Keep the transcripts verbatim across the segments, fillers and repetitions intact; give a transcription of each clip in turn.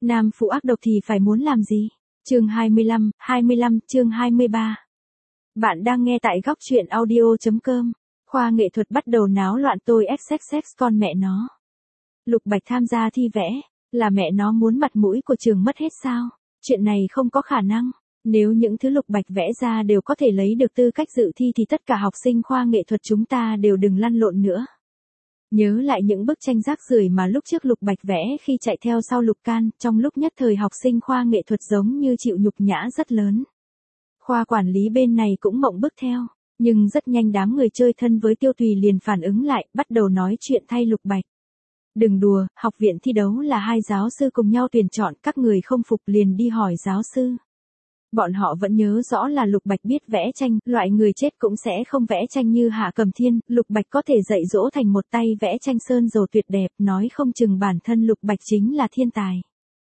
Nam phụ ác độc thì phải muốn làm gì? Chương hai mươi lăm, hai mươi lăm, chương hai mươi ba. Bạn đang nghe tại góc truyện audio chấm com. Khoa nghệ thuật bắt đầu náo loạn tôi xx xx con mẹ nó. Lục Bạch tham gia thi vẽ, là mẹ nó muốn mặt mũi của trường mất hết sao? Chuyện này không có khả năng. Nếu những thứ Lục Bạch vẽ ra đều có thể lấy được tư cách dự thi thì tất cả học sinh khoa nghệ thuật chúng ta đều đừng lăn lộn nữa. Nhớ lại những bức tranh rác rưởi mà lúc trước Lục Bạch vẽ khi chạy theo sau Lục Can, trong lúc nhất thời học sinh khoa nghệ thuật giống như chịu nhục nhã rất lớn. Khoa quản lý bên này cũng mộng bức theo, nhưng rất nhanh đám người chơi thân với Tiêu Tùy liền phản ứng lại, bắt đầu nói chuyện thay Lục Bạch. Đừng đùa, học viện thi đấu là hai giáo sư cùng nhau tuyển chọn, các người không phục liền đi hỏi giáo sư. Bọn họ vẫn nhớ rõ là Lục Bạch biết vẽ tranh, loại người chết cũng sẽ không vẽ tranh như Hạ Cầm Thiên, Lục Bạch có thể dạy dỗ thành một tay vẽ tranh sơn dầu tuyệt đẹp, nói không chừng bản thân Lục Bạch chính là thiên tài.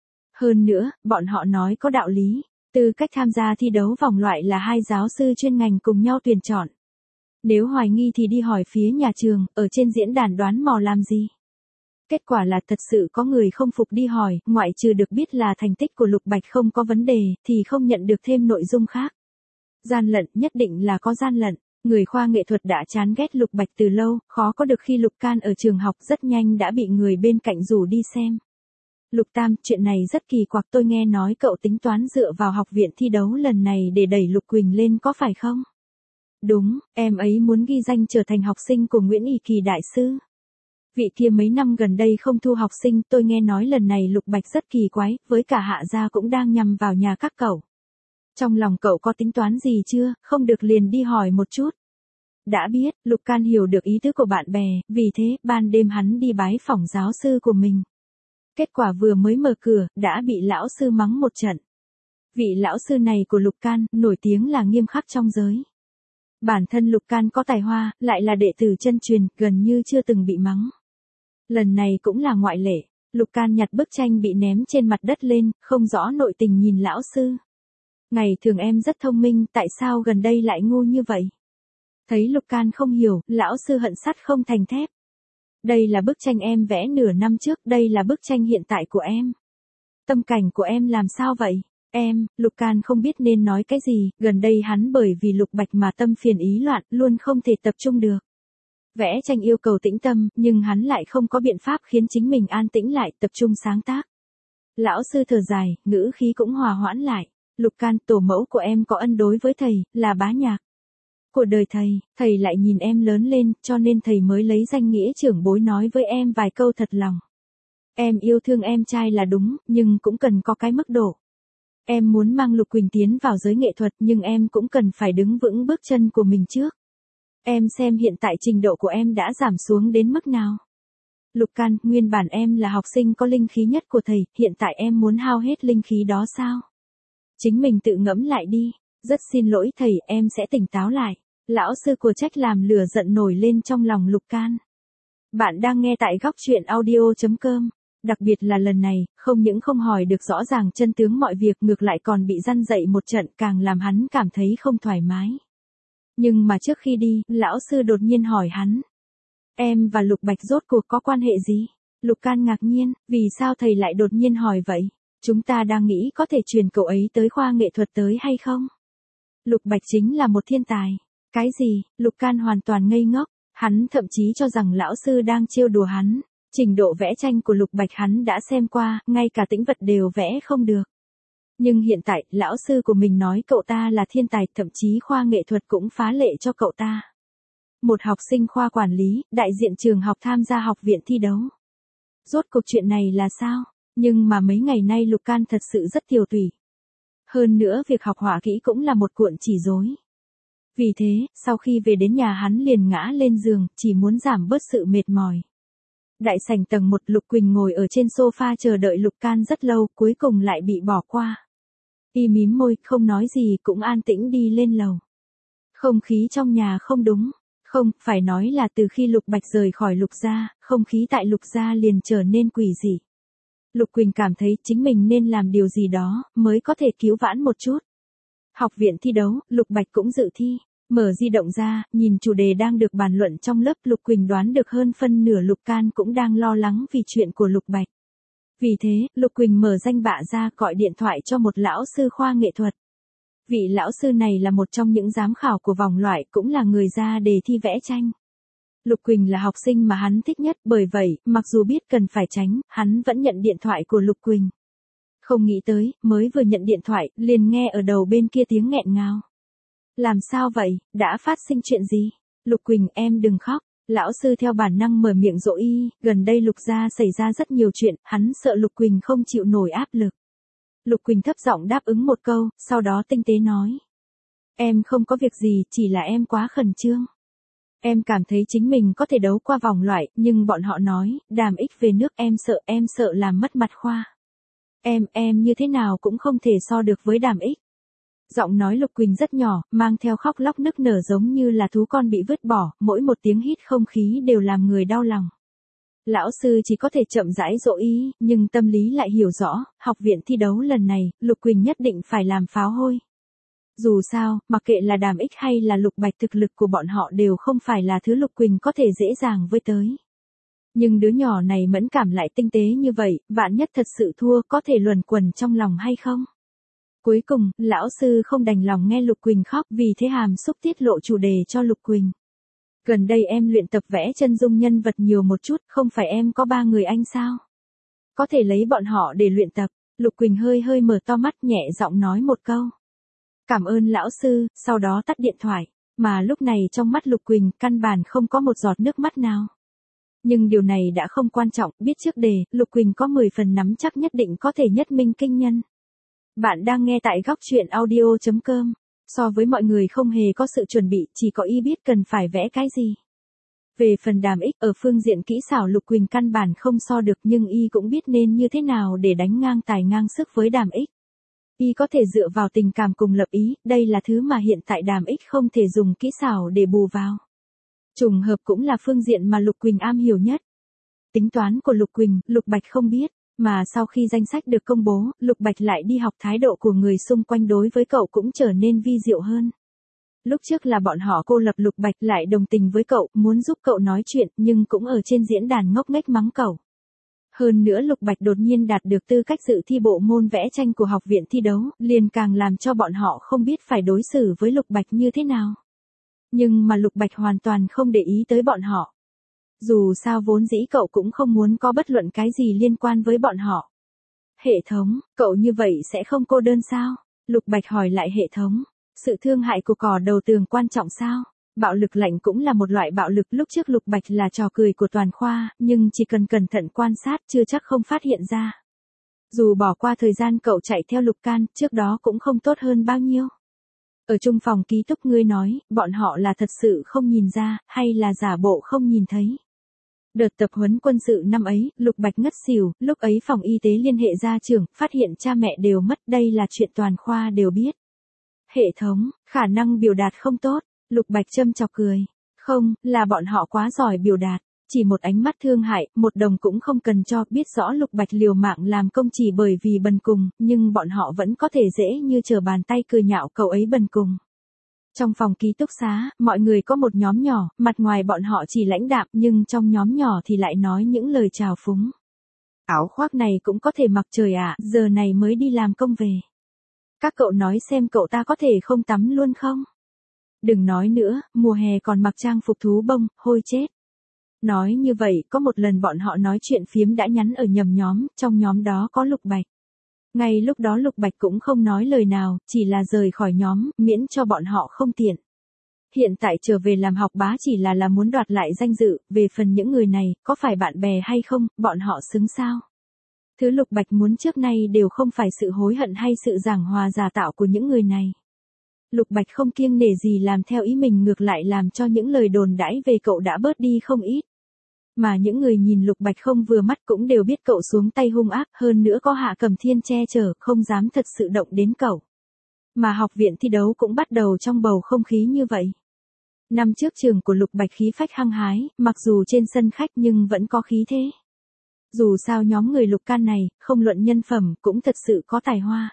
Hơn nữa, bọn họ nói có đạo lý, tư cách tham gia thi đấu vòng loại là hai giáo sư chuyên ngành cùng nhau tuyển chọn. Nếu hoài nghi thì đi hỏi phía nhà trường, ở trên diễn đàn đoán mò làm gì? Kết quả là thật sự có người không phục đi hỏi, ngoại trừ được biết là thành tích của Lục Bạch không có vấn đề, thì không nhận được thêm nội dung khác. Gian lận, nhất định là có gian lận. Người khoa nghệ thuật đã chán ghét Lục Bạch từ lâu, khó có được khi Lục Can ở trường học rất nhanh đã bị người bên cạnh rủ đi xem. Lục Tam, chuyện này rất kỳ quặc, tôi nghe nói cậu tính toán dựa vào học viện thi đấu lần này để đẩy Lục Quỳnh lên có phải không? Đúng, em ấy muốn ghi danh trở thành học sinh của Nguyễn Y Kỳ đại sư. Vị kia mấy năm gần đây không thu học sinh, tôi nghe nói lần này Lục Bạch rất kỳ quái, với cả Hạ gia cũng đang nhằm vào nhà các cậu. Trong lòng cậu có tính toán gì chưa, không được liền đi hỏi một chút. Đã biết, Lục Can hiểu được ý tứ của bạn bè, vì thế, ban đêm hắn đi bái phỏng giáo sư của mình. Kết quả vừa mới mở cửa, đã bị lão sư mắng một trận. Vị lão sư này của Lục Can, nổi tiếng là nghiêm khắc trong giới. Bản thân Lục Can có tài hoa, lại là đệ tử chân truyền, gần như chưa từng bị mắng. Lần này cũng là ngoại lệ, Lục Can nhặt bức tranh bị ném trên mặt đất lên, không rõ nội tình nhìn lão sư. Ngày thường em rất thông minh, tại sao gần đây lại ngu như vậy? Thấy Lục Can không hiểu, lão sư hận sắt không thành thép. Đây là bức tranh em vẽ nửa năm trước, đây là bức tranh hiện tại của em. Tâm cảnh của em làm sao vậy? Em, Lục Can không biết nên nói cái gì, gần đây hắn bởi vì Lục Bạch mà tâm phiền ý loạn, luôn không thể tập trung được. Vẽ tranh yêu cầu tĩnh tâm, nhưng hắn lại không có biện pháp khiến chính mình an tĩnh lại, tập trung sáng tác. Lão sư thở dài, ngữ khí cũng hòa hoãn lại. Lục Can, tổ mẫu của em có ân đối với thầy, là Bá Nhạc. Của đời thầy, thầy lại nhìn em lớn lên, cho nên thầy mới lấy danh nghĩa trưởng bối nói với em vài câu thật lòng. Em yêu thương em trai là đúng, nhưng cũng cần có cái mức độ. Em muốn mang Lục Quỳnh tiến vào giới nghệ thuật, nhưng em cũng cần phải đứng vững bước chân của mình trước. Em xem hiện tại trình độ của em đã giảm xuống đến mức nào? Lục Can, nguyên bản em là học sinh có linh khí nhất của thầy, hiện tại em muốn hao hết linh khí đó sao? Chính mình tự ngẫm lại đi, rất xin lỗi thầy, em sẽ tỉnh táo lại. Lão sư của trách làm lửa giận nổi lên trong lòng Lục Can. Bạn đang nghe tại góc truyện audio chấm com. Đặc biệt là lần này, không những không hỏi được rõ ràng chân tướng mọi việc, ngược lại còn bị răn dậy một trận, càng làm hắn cảm thấy không thoải mái. Nhưng mà trước khi đi, lão sư đột nhiên hỏi hắn. Em và Lục Bạch rốt cuộc có quan hệ gì? Lục Can ngạc nhiên, vì sao thầy lại đột nhiên hỏi vậy? Chúng ta đang nghĩ có thể truyền cậu ấy tới khoa nghệ thuật tới hay không? Lục Bạch chính là một thiên tài. Cái gì? Lục Can hoàn toàn ngây ngốc, hắn thậm chí cho rằng lão sư đang trêu đùa hắn. Trình độ vẽ tranh của Lục Bạch hắn đã xem qua, ngay cả tĩnh vật đều vẽ không được. Nhưng hiện tại, lão sư của mình nói cậu ta là thiên tài, thậm chí khoa nghệ thuật cũng phá lệ cho cậu ta. Một học sinh khoa quản lý, đại diện trường học tham gia học viện thi đấu. Rốt cuộc chuyện này là sao? Nhưng mà mấy ngày nay Lục Can thật sự rất tiều tùy. Hơn nữa việc học họa kỹ cũng là một cuộn chỉ rối. Vì thế, sau khi về đến nhà hắn liền ngã lên giường, chỉ muốn giảm bớt sự mệt mỏi. Đại sảnh tầng một, Lục Quỳnh ngồi ở trên sofa chờ đợi Lục Can rất lâu, cuối cùng lại bị bỏ qua. Y mím môi, không nói gì, cũng an tĩnh đi lên lầu. Không khí trong nhà không đúng. Không, phải nói là từ khi Lục Bạch rời khỏi Lục gia, không khí tại Lục gia liền trở nên quỷ dị. Lục Quỳnh cảm thấy chính mình nên làm điều gì đó, mới có thể cứu vãn một chút. Học viện thi đấu, Lục Bạch cũng dự thi. Mở di động ra, nhìn chủ đề đang được bàn luận trong lớp, Lục Quỳnh đoán được hơn phân nửa Lục Can cũng đang lo lắng vì chuyện của Lục Bạch. Vì thế, Lục Quỳnh mở danh bạ ra gọi điện thoại cho một lão sư khoa nghệ thuật. Vị lão sư này là một trong những giám khảo của vòng loại, cũng là người ra đề thi vẽ tranh. Lục Quỳnh là học sinh mà hắn thích nhất, bởi vậy, mặc dù biết cần phải tránh, hắn vẫn nhận điện thoại của Lục Quỳnh. Không nghĩ tới, mới vừa nhận điện thoại, liền nghe ở đầu bên kia tiếng nghẹn ngào. Làm sao vậy, đã phát sinh chuyện gì? Lục Quỳnh, em đừng khóc. Lão sư theo bản năng mở miệng dỗ y, gần đây Lục gia xảy ra rất nhiều chuyện, hắn sợ Lục Quỳnh không chịu nổi áp lực. Lục Quỳnh thấp giọng đáp ứng một câu, sau đó tinh tế nói. Em không có việc gì, chỉ là em quá khẩn trương. Em cảm thấy chính mình có thể đấu qua vòng loại, nhưng bọn họ nói, Đàm Ích về nước em sợ, em sợ làm mất mặt khoa. Em, em như thế nào cũng không thể so được với Đàm Ích. Giọng nói Lục Quỳnh rất nhỏ, mang theo khóc lóc nức nở giống như là thú con bị vứt bỏ, mỗi một tiếng hít không khí đều làm người đau lòng. Lão sư chỉ có thể chậm rãi dỗ ý, nhưng tâm lý lại hiểu rõ, học viện thi đấu lần này, Lục Quỳnh nhất định phải làm pháo hôi. Dù sao, mặc kệ là Đàm Ích hay là Lục Bạch, thực lực của bọn họ đều không phải là thứ Lục Quỳnh có thể dễ dàng với tới. Nhưng đứa nhỏ này mẫn cảm lại tinh tế như vậy, vạn nhất thật sự thua có thể luẩn quẩn trong lòng hay không? Cuối cùng, lão sư không đành lòng nghe Lục Quỳnh khóc, vì thế hàm xúc tiết lộ chủ đề cho Lục Quỳnh. Gần đây em luyện tập vẽ chân dung nhân vật nhiều một chút, không phải em có ba người anh sao? Có thể lấy bọn họ để luyện tập. Lục Quỳnh hơi hơi mở to mắt, nhẹ giọng nói một câu. Cảm ơn lão sư, sau đó tắt điện thoại. Mà lúc này trong mắt Lục Quỳnh căn bản không có một giọt nước mắt nào. Nhưng điều này đã không quan trọng, biết trước đề, Lục Quỳnh có mười phần nắm chắc nhất định có thể nhất minh kinh nhân. Bạn đang nghe tại góc truyện audio chấm com. So với mọi người không hề có sự chuẩn bị, chỉ có y biết cần phải vẽ cái gì. Về phần Đàm Ích, ở phương diện kỹ xảo Lục Quỳnh căn bản không so được, nhưng y cũng biết nên như thế nào để đánh ngang tài ngang sức với Đàm Ích. Y có thể dựa vào tình cảm cùng lập ý, đây là thứ mà hiện tại Đàm Ích không thể dùng kỹ xảo để bù vào. Trùng hợp cũng là phương diện mà Lục Quỳnh am hiểu nhất. Tính toán của Lục Quỳnh, Lục Bạch không biết. Mà sau khi danh sách được công bố, Lục Bạch lại đi học, thái độ của người xung quanh đối với cậu cũng trở nên vi diệu hơn. Lúc trước là bọn họ cô lập Lục Bạch, lại đồng tình với cậu, muốn giúp cậu nói chuyện, nhưng cũng ở trên diễn đàn ngốc nghếch mắng cậu. Hơn nữa Lục Bạch đột nhiên đạt được tư cách dự thi bộ môn vẽ tranh của học viện thi đấu, liền càng làm cho bọn họ không biết phải đối xử với Lục Bạch như thế nào. Nhưng mà Lục Bạch hoàn toàn không để ý tới bọn họ. Dù sao vốn dĩ cậu cũng không muốn có bất luận cái gì liên quan với bọn họ. Hệ thống, cậu như vậy sẽ không cô đơn sao? Lục Bạch hỏi lại hệ thống. Sự thương hại của cỏ đầu tường quan trọng sao? Bạo lực lạnh cũng là một loại bạo lực, lúc trước Lục Bạch là trò cười của toàn khoa, nhưng chỉ cần cẩn thận quan sát chưa chắc không phát hiện ra. Dù bỏ qua thời gian cậu chạy theo Lục Can, trước đó cũng không tốt hơn bao nhiêu. Ở chung phòng ký túc ngươi nói, bọn họ là thật sự không nhìn ra, hay là giả bộ không nhìn thấy. Đợt tập huấn quân sự năm ấy, Lục Bạch ngất xỉu, lúc ấy phòng y tế liên hệ gia trưởng, phát hiện cha mẹ đều mất, đây là chuyện toàn khoa đều biết. Hệ thống, khả năng biểu đạt không tốt, Lục Bạch châm chọc cười. Không, là bọn họ quá giỏi biểu đạt, chỉ một ánh mắt thương hại, một đồng cũng không cần cho, biết rõ Lục Bạch liều mạng làm công chỉ bởi vì bần cùng, nhưng bọn họ vẫn có thể dễ như trở bàn tay cười nhạo cậu ấy bần cùng. Trong phòng ký túc xá, mọi người có một nhóm nhỏ, mặt ngoài bọn họ chỉ lãnh đạm, nhưng trong nhóm nhỏ thì lại nói những lời chào phúng. Áo khoác này cũng có thể mặc trời ạ, à, giờ này mới đi làm công về. Các cậu nói xem cậu ta có thể không tắm luôn không? Đừng nói nữa, mùa hè còn mặc trang phục thú bông, hôi chết. Nói như vậy, có một lần bọn họ nói chuyện phiếm đã nhắn ở nhầm nhóm, trong nhóm đó có Lục Bạch. Ngay lúc đó Lục Bạch cũng không nói lời nào, chỉ là rời khỏi nhóm, miễn cho bọn họ không tiện. Hiện tại trở về làm học bá chỉ là là muốn đoạt lại danh dự, về phần những người này, có phải bạn bè hay không, bọn họ xứng sao? Thứ Lục Bạch muốn trước nay đều không phải sự hối hận hay sự giảng hòa giả tạo của những người này. Lục Bạch không kiêng nể gì làm theo ý mình, ngược lại làm cho những lời đồn đãi về cậu đã bớt đi không ít. Mà những người nhìn Lục Bạch không vừa mắt cũng đều biết cậu xuống tay hung ác, hơn nữa có Hạ Cẩm Thiên che chở, không dám thật sự động đến cậu. Mà học viện thi đấu cũng bắt đầu trong bầu không khí như vậy. Năm trước trường của Lục Bạch khí phách hăng hái, mặc dù trên sân khách nhưng vẫn có khí thế. Dù sao nhóm người Lục Can này, không luận nhân phẩm, cũng thật sự có tài hoa.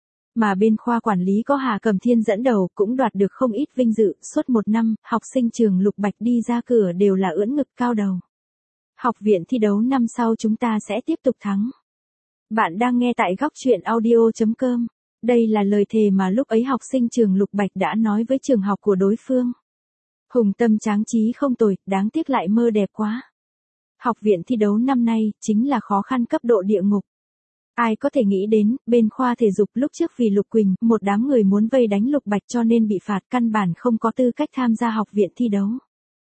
Mà bên khoa quản lý có Hà Cẩm Thiên dẫn đầu, cũng đoạt được không ít vinh dự, suốt một năm, học sinh trường Lục Bạch đi ra cửa đều là ưỡn ngực cao đầu. Học viện thi đấu năm sau chúng ta sẽ tiếp tục thắng. Bạn đang nghe tại góc chuyện audio chấm com. Đây là lời thề mà lúc ấy học sinh trường Lục Bạch đã nói với trường học của đối phương. Hùng tâm tráng trí không tồi, đáng tiếc lại mơ đẹp quá. Học viện thi đấu năm nay chính là khó khăn cấp độ địa ngục. Ai có thể nghĩ đến, bên khoa thể dục lúc trước vì Lục Quỳnh, một đám người muốn vây đánh Lục Bạch cho nên bị phạt, căn bản không có tư cách tham gia học viện thi đấu.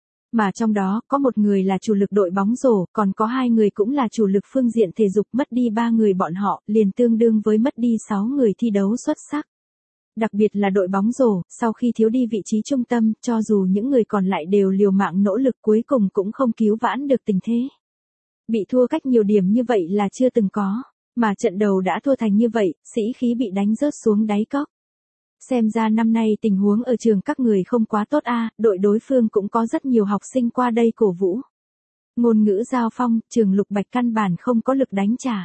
Mà trong đó, có một người là chủ lực đội bóng rổ, còn có hai người cũng là chủ lực phương diện thể dục, mất đi ba người bọn họ, liền tương đương với mất đi sáu người thi đấu xuất sắc. Đặc biệt là đội bóng rổ, sau khi thiếu đi vị trí trung tâm, cho dù những người còn lại đều liều mạng nỗ lực cuối cùng cũng không cứu vãn được tình thế. Bị thua cách nhiều điểm như vậy là chưa từng có, mà trận đầu đã thua thành như vậy, sĩ khí bị đánh rớt xuống đáy cốc. Xem ra năm nay tình huống ở trường các người không quá tốt a, à, đội đối phương cũng có rất nhiều học sinh qua đây cổ vũ. Ngôn ngữ giao phong, trường Lục Bạch căn bản không có lực đánh trả.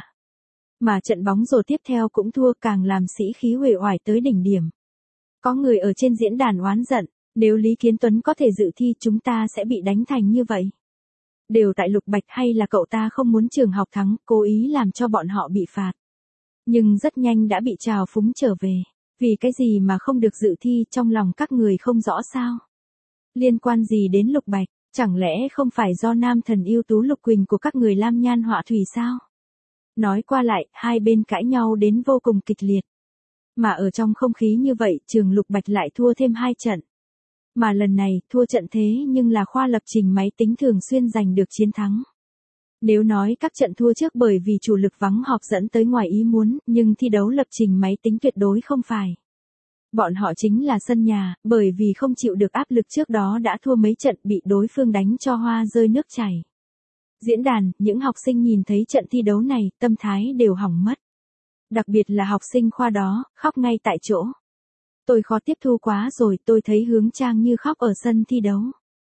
Mà trận bóng rổ tiếp theo cũng thua, càng làm sĩ khí uể oải tới đỉnh điểm. Có người ở trên diễn đàn oán giận, nếu Lý Kiến Tuấn có thể dự thi chúng ta sẽ bị đánh thành như vậy. Đều tại Lục Bạch, hay là cậu ta không muốn trường học thắng, cố ý làm cho bọn họ bị phạt. Nhưng rất nhanh đã bị trào phúng trở về. Vì cái gì mà không được dự thi, trong lòng các người không rõ sao? Liên quan gì đến Lục Bạch, chẳng lẽ không phải do nam thần ưu tú Lục Quỳnh của các người lam nhan họa thủy sao? Nói qua lại, hai bên cãi nhau đến vô cùng kịch liệt. Mà ở trong không khí như vậy, trường Lục Bạch lại thua thêm hai trận. Mà lần này, thua trận thế nhưng là khoa lập trình máy tính thường xuyên giành được chiến thắng. Nếu nói các trận thua trước bởi vì chủ lực vắng họp dẫn tới ngoài ý muốn, nhưng thi đấu lập trình máy tính tuyệt đối không phải. Bọn họ chính là sân nhà, bởi vì không chịu được áp lực trước đó đã thua mấy trận, bị đối phương đánh cho hoa rơi nước chảy. Diễn đàn, những học sinh nhìn thấy trận thi đấu này, tâm thái đều hỏng mất. Đặc biệt là học sinh khoa đó, khóc ngay tại chỗ. Tôi khó tiếp thu quá rồi, tôi thấy Hướng Trang như khóc ở sân thi đấu.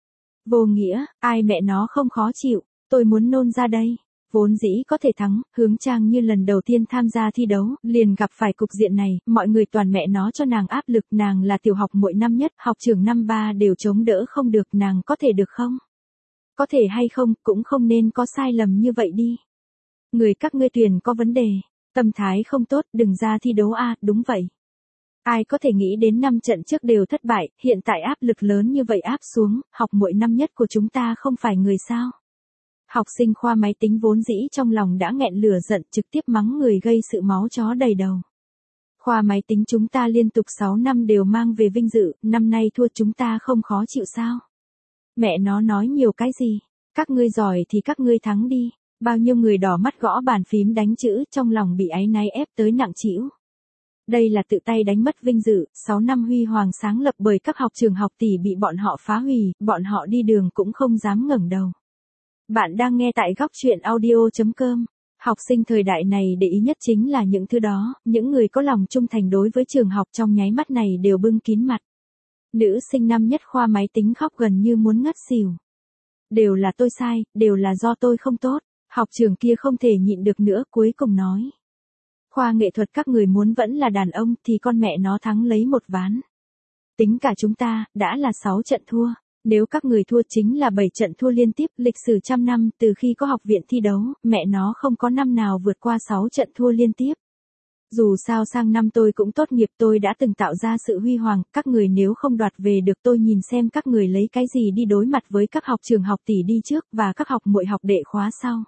Vô nghĩa, ai mẹ nó không khó chịu. Tôi muốn nôn ra đây. Vốn dĩ có thể thắng, Hướng Trang như lần đầu tiên tham gia thi đấu, liền gặp phải cục diện này, mọi người toàn mẹ nó cho nàng áp lực, nàng là tiểu học mỗi năm nhất, học trường năm ba đều chống đỡ không được, nàng có thể được không? Có thể hay không, cũng không nên có sai lầm như vậy đi. Người các ngươi tuyển có vấn đề, tâm thái không tốt, đừng ra thi đấu a, à, đúng vậy. Ai có thể nghĩ đến năm trận trước đều thất bại, hiện tại áp lực lớn như vậy áp xuống, học mỗi năm nhất của chúng ta không phải người sao? Học sinh khoa máy tính vốn dĩ trong lòng đã nghẹn lửa giận, trực tiếp mắng người gây sự máu chó đầy đầu. Khoa máy tính chúng ta liên tục sáu năm đều mang về vinh dự, năm nay thua chúng ta không khó chịu sao? Mẹ nó nói nhiều cái gì? Các ngươi giỏi thì các ngươi thắng đi. Bao nhiêu người đỏ mắt gõ bàn phím đánh chữ, trong lòng bị áy náy ép tới nặng trĩu. Đây là tự tay đánh mất vinh dự, sáu năm huy hoàng sáng lập bởi các học trường học tỷ bị bọn họ phá hủy, bọn họ đi đường cũng không dám ngẩng đầu. Bạn đang nghe tại góc chuyện audio chấm com. Học sinh thời đại này để ý nhất chính là những thứ đó, những người có lòng trung thành đối với trường học trong nháy mắt này đều bưng kín mặt. Nữ sinh năm nhất khoa máy tính khóc gần như muốn ngất xỉu. Đều là tôi sai, đều là do tôi không tốt, học trường kia không thể nhịn được nữa, cuối cùng nói. Khoa nghệ thuật các người muốn vẫn là đàn ông thì con mẹ nó thắng lấy một ván. Tính cả chúng ta, đã là sáu trận thua. Nếu các người thua chính là bảy trận thua liên tiếp, lịch sử trăm năm từ khi có học viện thi đấu, mẹ nó không có năm nào vượt qua sáu trận thua liên tiếp. Dù sao sang năm tôi cũng tốt nghiệp, tôi đã từng tạo ra sự huy hoàng, các người nếu không đoạt về được tôi nhìn xem các người lấy cái gì đi đối mặt với các học trường học tỷ đi trước và các học muội học đệ khóa sau.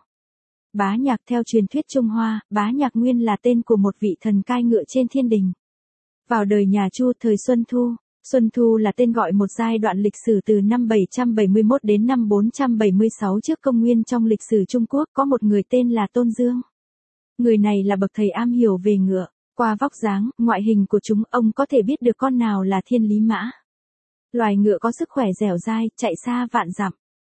Bá Nhạc theo truyền thuyết Trung Hoa, Bá Nhạc nguyên là tên của một vị thần cai ngựa trên thiên đình. Vào đời nhà Chu thời Xuân Thu. Xuân Thu là tên gọi một giai đoạn lịch sử từ năm bảy trăm bảy mươi mốt đến năm bốn trăm bảy mươi sáu trước công nguyên. Trong lịch sử Trung Quốc có một người tên là Tôn Dương. Người này là bậc thầy am hiểu về ngựa, qua vóc dáng, ngoại hình của chúng ông có thể biết được con nào là thiên lý mã. Loài ngựa có sức khỏe dẻo dai, chạy xa vạn dặm.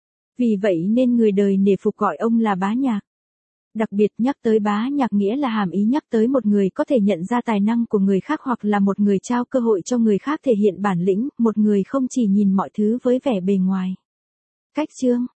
Vì vậy nên người đời nể phục gọi ông là Bá Nhạc. Đặc biệt nhắc tới Bá Nhạc nghĩa là hàm ý nhắc tới một người có thể nhận ra tài năng của người khác hoặc là một người trao cơ hội cho người khác thể hiện bản lĩnh, một người không chỉ nhìn mọi thứ với vẻ bề ngoài. Cách chương,